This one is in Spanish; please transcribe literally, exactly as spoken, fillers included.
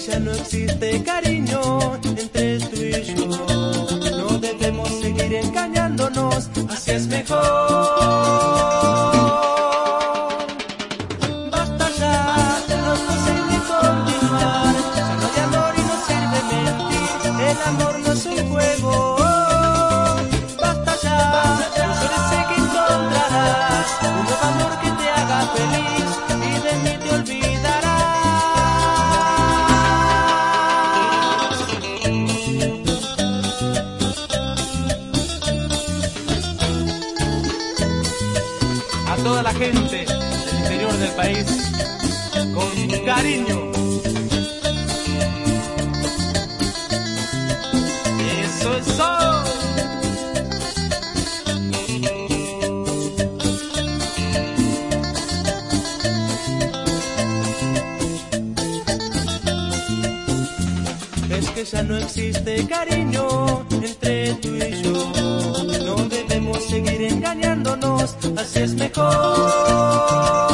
ya no existe cariño entre tú y yo. No debemos seguir engañándonos, así es mejor. Basta ya, no es posible continuar. Ya no hay amor y no sirve mentir. El amor no es un juego. Basta ya, yo solo sé que encontrarás un nuevo amor que te haga feliz y de mí te olvidarás. A toda la gente del interior del país, con cariño. Eso es todo. Es que ya no existe cariño entre tú y yo. No debemos seguir engañándonos, así es mejor.